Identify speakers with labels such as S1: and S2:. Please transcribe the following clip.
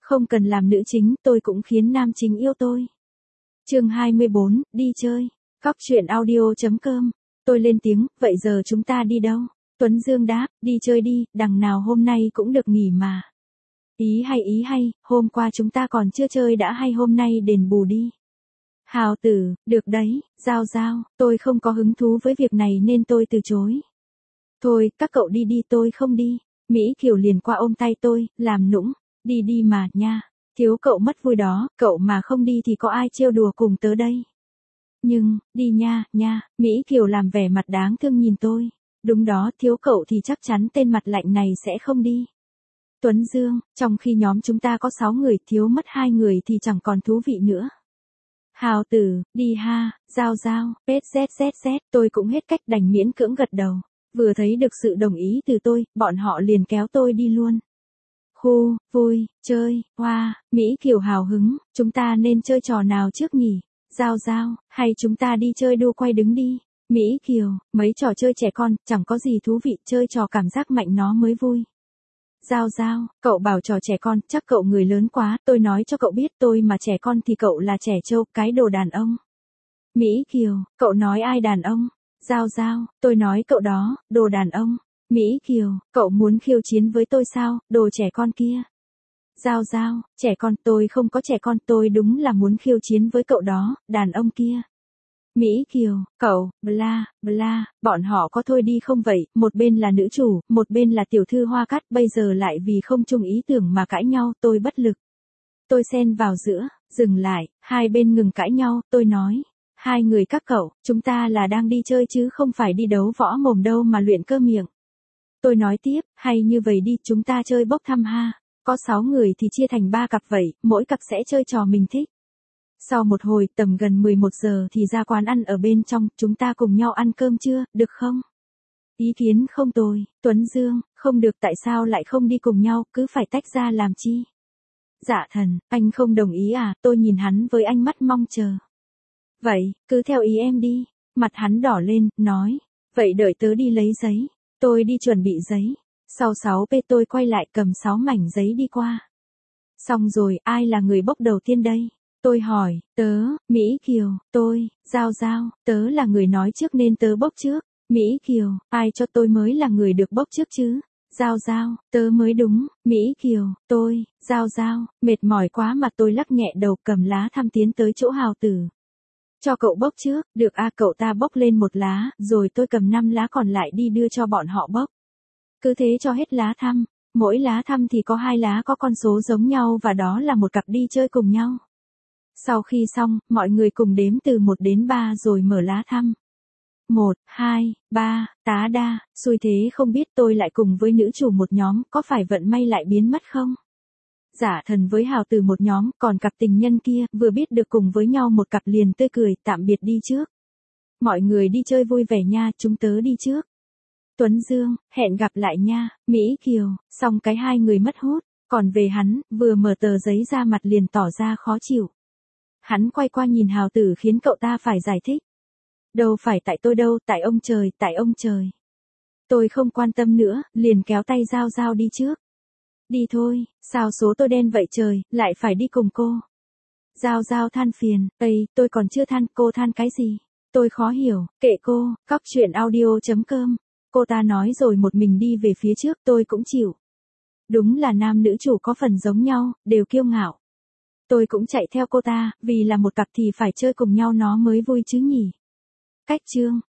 S1: Không cần làm nữ chính, tôi cũng khiến nam chính yêu tôi. Chương 24, đi chơi. Góc truyện audio.com. Tôi lên tiếng, vậy giờ chúng ta đi đâu? Tuấn Dương đáp, đi chơi đi, đằng nào hôm nay cũng được nghỉ mà. Ý hay, hôm qua chúng ta còn chưa chơi đã hay hôm nay đền bù đi. Hào Tử, được đấy, Giao, tôi không có hứng thú với việc này nên tôi từ chối. Thôi, các cậu đi đi tôi không đi. Mỹ Kiều liền qua ôm tay tôi, làm nũng, đi mà, nha. Thiếu cậu mất vui đó, cậu mà không đi thì có ai trêu đùa cùng tớ đây. Nhưng, đi nha, Mỹ Kiều làm vẻ mặt đáng thương nhìn tôi. Đúng đó, thiếu cậu thì chắc chắn tên mặt lạnh này sẽ không đi. Tuấn Dương, trong khi nhóm chúng ta có 6 người thiếu mất 2 người thì chẳng còn thú vị nữa. Hào Tử, đi ha, Giao, ZZZ, tôi cũng hết cách đành miễn cưỡng gật đầu. Vừa thấy được sự đồng ý từ tôi, bọn họ liền kéo tôi đi luôn. Khu, vui, chơi, hoa, Mỹ Kiều hào hứng, chúng ta nên chơi trò nào trước nhỉ? Giao, hay chúng ta đi chơi đua quay đứng đi? Mỹ Kiều, mấy trò chơi trẻ con, chẳng có gì thú vị, chơi trò cảm giác mạnh nó mới vui. Giao, cậu bảo trò trẻ con, chắc cậu người lớn quá, tôi nói cho cậu biết tôi mà trẻ con thì cậu là trẻ trâu, cái đồ đàn ông. Mỹ Kiều, cậu nói ai đàn ông? Giao, tôi nói cậu đó, đồ đàn ông. Mỹ Kiều, cậu muốn khiêu chiến với tôi sao, đồ trẻ con kia. Giao, trẻ con, tôi không có trẻ con, tôi đúng là muốn khiêu chiến với cậu đó, đàn ông kia. Mỹ Kiều, cậu, bla, bọn họ có thôi đi không vậy, một bên là nữ chủ, một bên là tiểu thư Hoa Cát, bây giờ lại vì không chung ý tưởng mà cãi nhau, tôi bất lực. Tôi xen vào giữa, dừng lại, hai bên ngừng cãi nhau, tôi nói. Hai người các cậu, chúng ta là đang đi chơi chứ không phải đi đấu võ mồm đâu mà luyện cơ miệng. Tôi nói tiếp, hay như vậy đi, chúng ta chơi bốc thăm ha. Có 6 người thì chia thành 3 cặp vậy, mỗi cặp sẽ chơi trò mình thích. Sau một hồi tầm gần 11 giờ thì ra quán ăn ở bên trong, chúng ta cùng nhau ăn cơm chưa, được không? Ý kiến không tồi, Tuấn Dương, không được tại sao lại không đi cùng nhau, cứ phải tách ra làm chi? Dạ thần, anh không đồng ý à, tôi nhìn hắn với ánh mắt mong chờ. Vậy, cứ theo ý em đi. Mặt hắn đỏ lên, nói. Vậy đợi tớ đi lấy giấy. Tôi đi chuẩn bị giấy. Sau 6p tôi quay lại cầm 6 mảnh giấy đi qua. Xong rồi, ai là người bốc đầu tiên đây? Tôi hỏi, tớ, Mỹ Kiều, tôi, Giao, tớ là người nói trước nên tớ bốc trước. Mỹ Kiều, ai cho tôi mới là người được bốc trước chứ? Giao, tớ mới đúng. Mỹ Kiều, tôi, Giao, mệt mỏi quá mà tôi lắc nhẹ đầu cầm lá thăm tiến tới chỗ Hào Tử. Cho cậu bốc trước, được a cậu ta bốc lên một lá, rồi tôi cầm 5 lá còn lại đi đưa cho bọn họ bốc. Cứ thế cho hết lá thăm, mỗi lá thăm thì có 2 lá có con số giống nhau và đó là một cặp đi chơi cùng nhau. Sau khi xong, mọi người cùng đếm từ 1 đến 3 rồi mở lá thăm. 1, 2, 3, tá đa, xui thế không biết tôi lại cùng với nữ chủ một nhóm, có phải vận may lại biến mất không? Giả thần với Hào Tử một nhóm, còn cặp tình nhân kia, vừa biết được cùng với nhau một cặp liền tươi cười, tạm biệt đi trước. Mọi người đi chơi vui vẻ nha, chúng tớ đi trước. Tuấn Dương, hẹn gặp lại nha, Mỹ Kiều, xong cái hai người mất hút, còn về hắn, vừa mở tờ giấy ra mặt liền tỏ ra khó chịu. Hắn quay qua nhìn Hào Tử khiến cậu ta phải giải thích. Đâu phải tại tôi đâu, tại ông trời. Tôi không quan tâm nữa, liền kéo tay Giao đi trước. Đi thôi, sao số tôi đen vậy trời, lại phải đi cùng cô. Giao than phiền, tôi còn chưa than, cô than cái gì? Tôi khó hiểu, kệ cô, góc truyện audio.com. Cô ta nói rồi một mình đi về phía trước, tôi cũng chịu. Đúng là nam nữ chủ có phần giống nhau, đều kiêu ngạo. Tôi cũng chạy theo cô ta, vì là một cặp thì phải chơi cùng nhau nó mới vui chứ nhỉ. Cách chương.